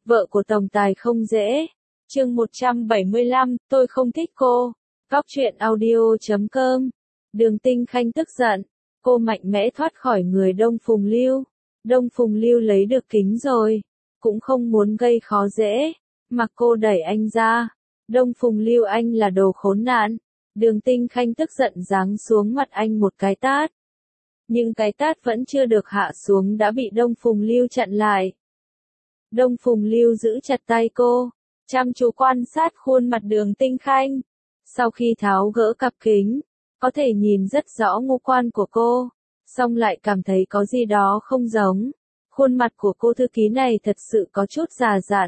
Vợ của tổng tài không dễ. Chương 175, tôi không thích cô. Góc truyện audio.com. Đường Tinh Khanh tức giận. Cô mạnh mẽ thoát khỏi người Đông Phùng Lưu. Đông Phùng Lưu lấy được kính rồi. Cũng không muốn gây khó dễ. Mặc cô đẩy anh ra. Đông Phùng Lưu, anh là đồ khốn nạn. Đường Tinh Khanh tức giận giáng xuống mặt anh một cái tát. Nhưng cái tát vẫn chưa được hạ xuống đã bị Đông Phùng Lưu chặn lại. Đông Phùng Lưu giữ chặt tay cô, chăm chú quan sát khuôn mặt Đường Tinh Khanh. Sau khi tháo gỡ cặp kính, có thể nhìn rất rõ ngũ quan của cô, song lại cảm thấy có gì đó không giống. Khuôn mặt của cô thư ký này thật sự có chút già dặn.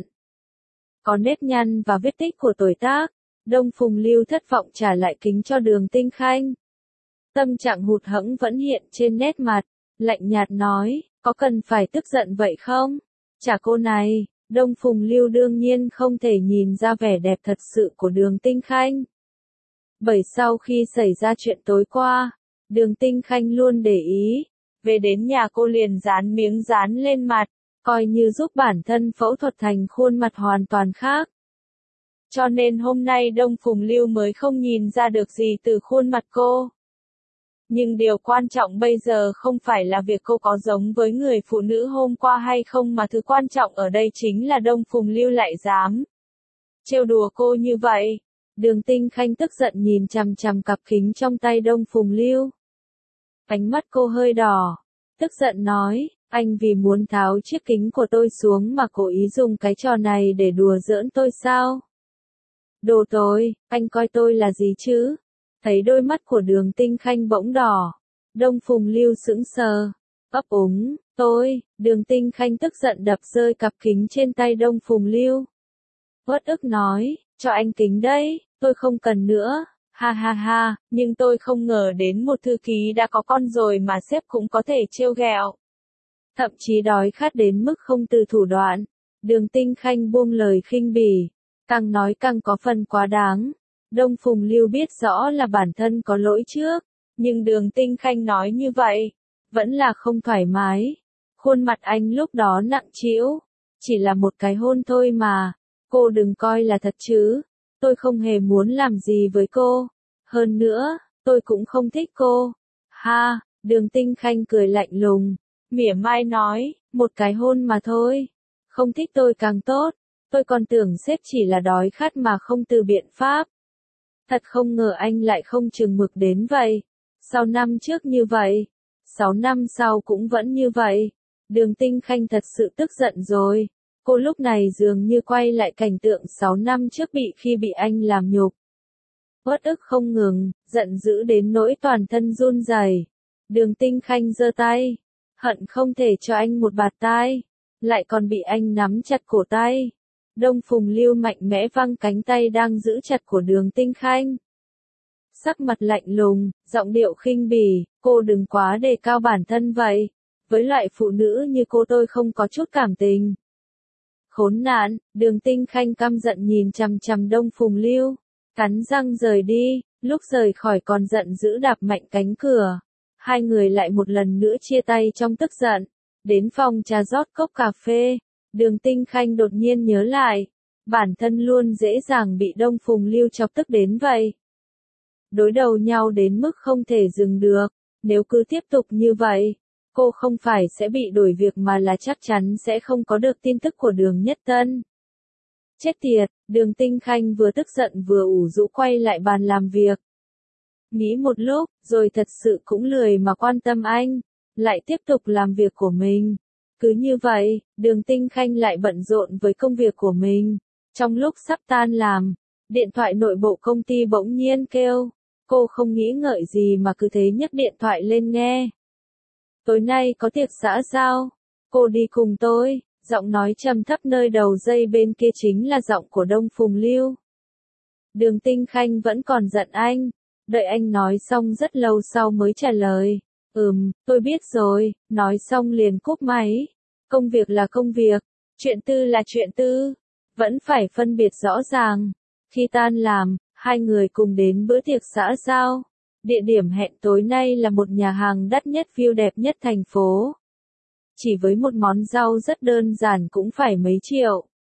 Có nếp nhăn và vết tích của tuổi tác. Đông Phùng Lưu thất vọng trả lại kính cho Đường Tinh Khanh. Tâm trạng hụt hẫng vẫn hiện trên nét mặt, lạnh nhạt nói, có cần phải tức giận vậy không? Chả cô này. Đông Phùng Lưu đương nhiên không thể nhìn ra vẻ đẹp thật sự của Đường Tinh Khanh. Bởi sau khi xảy ra chuyện tối qua, Đường Tinh Khanh luôn để ý, về đến nhà cô liền dán miếng dán lên mặt, coi như giúp bản thân phẫu thuật thành khuôn mặt hoàn toàn khác. Cho nên hôm nay Đông Phùng Lưu mới không nhìn ra được gì từ khuôn mặt cô. Nhưng điều quan trọng bây giờ không phải là việc cô có giống với người phụ nữ hôm qua hay không, mà thứ quan trọng ở đây chính là Đông Phùng Lưu lại dám trêu đùa cô như vậy. Đường Tinh Khanh tức giận nhìn chằm chằm cặp kính trong tay Đông Phùng Lưu. Ánh mắt cô hơi đỏ, tức giận nói, anh vì muốn tháo chiếc kính của tôi xuống mà cố ý dùng cái trò này để đùa giỡn tôi sao? Đồ tôi, anh coi tôi là gì chứ? Thấy đôi mắt của Đường Tinh Khanh bỗng đỏ. Đông Phùng Lưu sững sờ, ấp úng, Đường Tinh Khanh tức giận đập rơi cặp kính trên tay Đông Phùng Lưu. Uất ức nói, cho anh kính đấy, tôi không cần nữa, ha ha ha, nhưng tôi không ngờ đến một thư ký đã có con rồi mà sếp cũng có thể trêu ghẹo. Thậm chí đói khát đến mức không từ thủ đoạn. Đường Tinh Khanh buông lời khinh bỉ, càng nói càng có phần quá đáng. Đông Phùng Lưu biết rõ là bản thân có lỗi trước, nhưng Đường Tinh Khanh nói như vậy, vẫn là không thoải mái. Khuôn mặt anh lúc đó nặng trĩu, chỉ là một cái hôn thôi mà, cô đừng coi là thật chứ, tôi không hề muốn làm gì với cô, hơn nữa, tôi cũng không thích cô. Ha, Đường Tinh Khanh cười lạnh lùng, mỉa mai nói, một cái hôn mà thôi, không thích tôi càng tốt, tôi còn tưởng sếp chỉ là đói khát mà không từ biện pháp. Thật không ngờ anh lại không chừng mực đến vậy. 6 năm trước như vậy, 6 năm sau cũng vẫn như vậy. Đường Tinh Khanh thật sự tức giận rồi. Cô lúc này dường như quay lại cảnh tượng 6 năm trước khi bị anh làm nhục. Uất ức không ngừng, giận dữ đến nỗi toàn thân run rẩy. Đường Tinh Khanh giơ tay, hận không thể cho anh một bạt tai, lại còn bị anh nắm chặt cổ tay. Đông Phùng Lưu mạnh mẽ văng cánh tay đang giữ chặt của Đường Tinh Khanh. Sắc mặt lạnh lùng, giọng điệu khinh bỉ, cô đừng quá đề cao bản thân vậy. Với loại phụ nữ như cô tôi không có chút cảm tình. Khốn nạn, Đường Tinh Khanh căm giận nhìn chằm chằm Đông Phùng Lưu, cắn răng rời đi, lúc rời khỏi còn giận dữ đạp mạnh cánh cửa. Hai người lại một lần nữa chia tay trong tức giận, đến phòng trà rót cốc cà phê. Đường Tinh Khanh đột nhiên nhớ lại, bản thân luôn dễ dàng bị Đông Phùng Lưu chọc tức đến vậy. Đối đầu nhau đến mức không thể dừng được, nếu cứ tiếp tục như vậy, cô không phải sẽ bị đổi việc mà là chắc chắn sẽ không có được tin tức của Đường Nhất Tân. Chết tiệt, Đường Tinh Khanh vừa tức giận vừa ủ rũ quay lại bàn làm việc. Nghĩ một lúc, rồi thật sự cũng lười mà quan tâm anh, lại tiếp tục làm việc của mình. Cứ như vậy, Đường Tinh Khanh lại bận rộn với công việc của mình. Trong lúc sắp tan làm, điện thoại nội bộ công ty bỗng nhiên kêu. Cô không nghĩ ngợi gì mà cứ thế nhấc điện thoại lên nghe. Tối nay có tiệc xã sao? Cô đi cùng tôi. Giọng nói trầm thấp nơi đầu dây bên kia chính là giọng của Đông Phùng Lưu. Đường Tinh Khanh vẫn còn giận anh. Đợi anh nói xong rất lâu sau mới trả lời. Tôi biết rồi, nói xong liền cúp máy. Công việc là công việc, chuyện tư là chuyện tư, vẫn phải phân biệt rõ ràng. Khi tan làm, hai người cùng đến bữa tiệc xã giao. Địa điểm hẹn tối nay là một nhà hàng đắt nhất, view đẹp nhất thành phố. Chỉ với một món rau rất đơn giản cũng phải mấy triệu.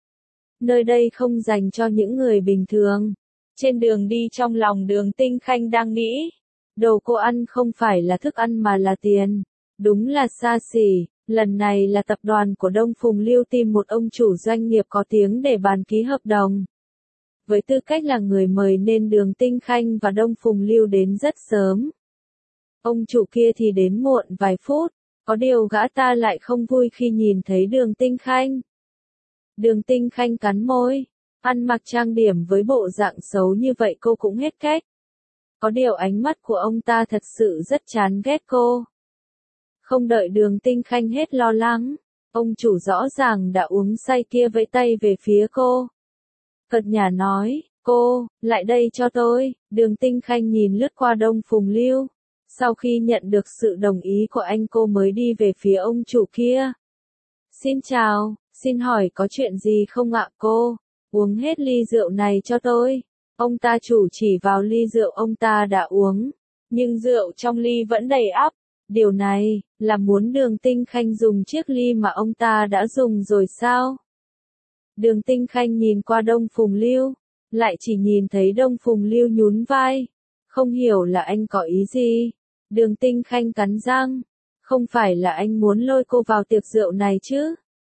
nơi đây không dành cho những người bình thường. Trên đường đi trong lòng Đường Tinh Khanh đang nghĩ, đồ cô ăn không phải là thức ăn mà là tiền. Đúng là xa xỉ, lần này là tập đoàn của Đông Phùng Lưu tìm một ông chủ doanh nghiệp có tiếng để bàn ký hợp đồng. Với tư cách là người mời nên Đường Tinh Khanh và Đông Phùng Lưu đến rất sớm. Ông chủ kia thì đến muộn vài phút, có điều gã ta lại không vui khi nhìn thấy Đường Tinh Khanh. Đường Tinh Khanh cắn môi, ăn mặc trang điểm với bộ dạng xấu như vậy cô cũng hết cách. Có điều ánh mắt của ông ta thật sự rất chán ghét cô. Không đợi Đường Tinh Khanh hết lo lắng, ông chủ rõ ràng đã uống say kia vẫy tay về phía cô. Cợt nhả nói, cô, lại đây cho tôi. Đường Tinh Khanh nhìn lướt qua Đông Phùng Lưu. Sau khi nhận được sự đồng ý của anh cô mới đi về phía ông chủ kia. Xin chào, xin hỏi có chuyện gì không ạ cô? Uống hết ly rượu này cho tôi. Ông ta chủ chỉ vào ly rượu ông ta đã uống. Nhưng rượu trong ly vẫn đầy ắp. Điều này, là muốn Đường Tinh Khanh dùng chiếc ly mà ông ta đã dùng rồi sao? Đường Tinh Khanh nhìn qua Đông Phùng Lưu, lại chỉ nhìn thấy Đông Phùng Lưu nhún vai. Không hiểu là anh có ý gì? Đường Tinh Khanh cắn răng. Không phải là anh muốn lôi cô vào tiệc rượu này chứ?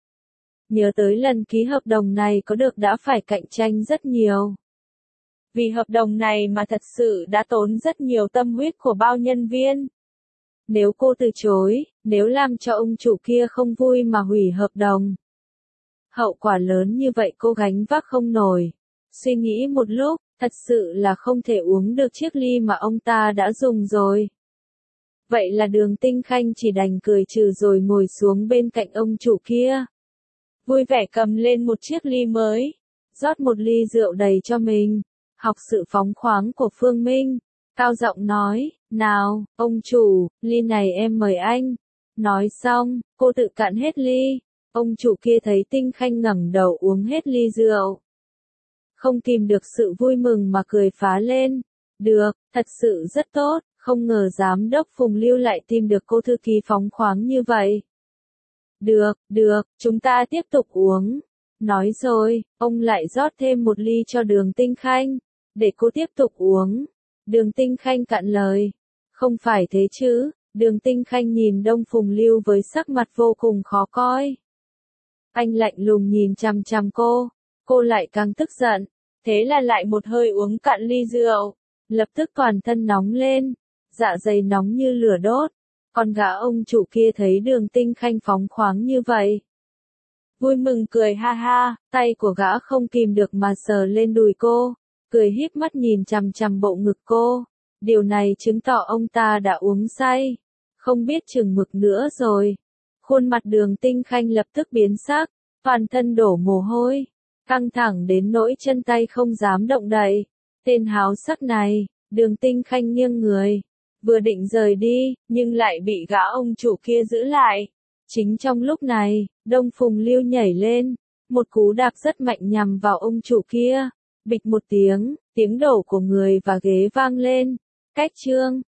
Nhớ tới lần ký hợp đồng này có được đã phải cạnh tranh rất nhiều. Vì hợp đồng này mà thật sự đã tốn rất nhiều tâm huyết của bao nhân viên. Nếu cô từ chối, nếu làm cho ông chủ kia không vui mà hủy hợp đồng, hậu quả lớn như vậy cô gánh vác không nổi. Suy nghĩ một lúc, thật sự là không thể uống được chiếc ly mà ông ta đã dùng rồi. Vậy là Đường Tinh Khanh chỉ đành cười trừ rồi ngồi xuống bên cạnh ông chủ kia. Vui vẻ cầm lên một chiếc ly mới, rót một ly rượu đầy cho mình, học sự phóng khoáng của Phương Minh, cao giọng nói, nào, ông chủ, ly này em mời anh. Nói xong, cô tự cạn hết ly, ông chủ kia thấy Tinh Khanh ngẩng đầu uống hết ly rượu. Không kìm được sự vui mừng mà cười phá lên, được, thật sự rất tốt, không ngờ giám đốc Phùng Lưu lại tìm được cô thư ký phóng khoáng như vậy. Được, chúng ta tiếp tục uống. Nói rồi, ông lại rót thêm một ly cho Đường Tinh Khanh, để cô tiếp tục uống. Đường Tinh Khanh cạn lời. Không phải thế chứ, Đường Tinh Khanh nhìn Đông Phùng Lưu với sắc mặt vô cùng khó coi. Anh lạnh lùng nhìn chằm chằm cô lại càng tức giận, thế là lại một hơi uống cạn ly rượu, lập tức toàn thân nóng lên, dạ dày nóng như lửa đốt. Còn gã ông chủ kia thấy Đường Tinh Khanh phóng khoáng như vậy, vui mừng cười ha ha, tay của gã không kìm được mà sờ lên đùi cô, cười híp mắt nhìn chằm chằm bộ ngực cô. Điều này chứng tỏ ông ta đã uống say, không biết chừng mực nữa rồi. Khuôn mặt Đường Tinh Khanh lập tức biến sắc, toàn thân đổ mồ hôi, căng thẳng đến nỗi chân tay không dám động đậy. Tên háo sắc này, Đường Tinh Khanh nghiêng người, vừa định rời đi, nhưng lại bị gã ông chủ kia giữ lại. Chính trong lúc này, Đông Phùng Lưu nhảy lên, một cú đạp rất mạnh nhằm vào ông chủ kia. Bịch một tiếng, tiếng đổ của người và ghế vang lên. Cách chương